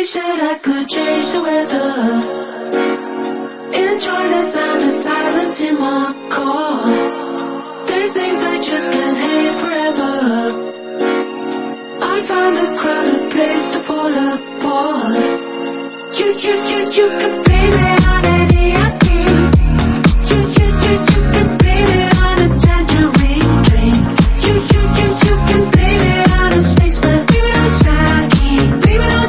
wish that I could change the weather. Enjoy the sound of silence in my car. There's things I just can't hate forever. I find a crowded place to fall apart. You could be me.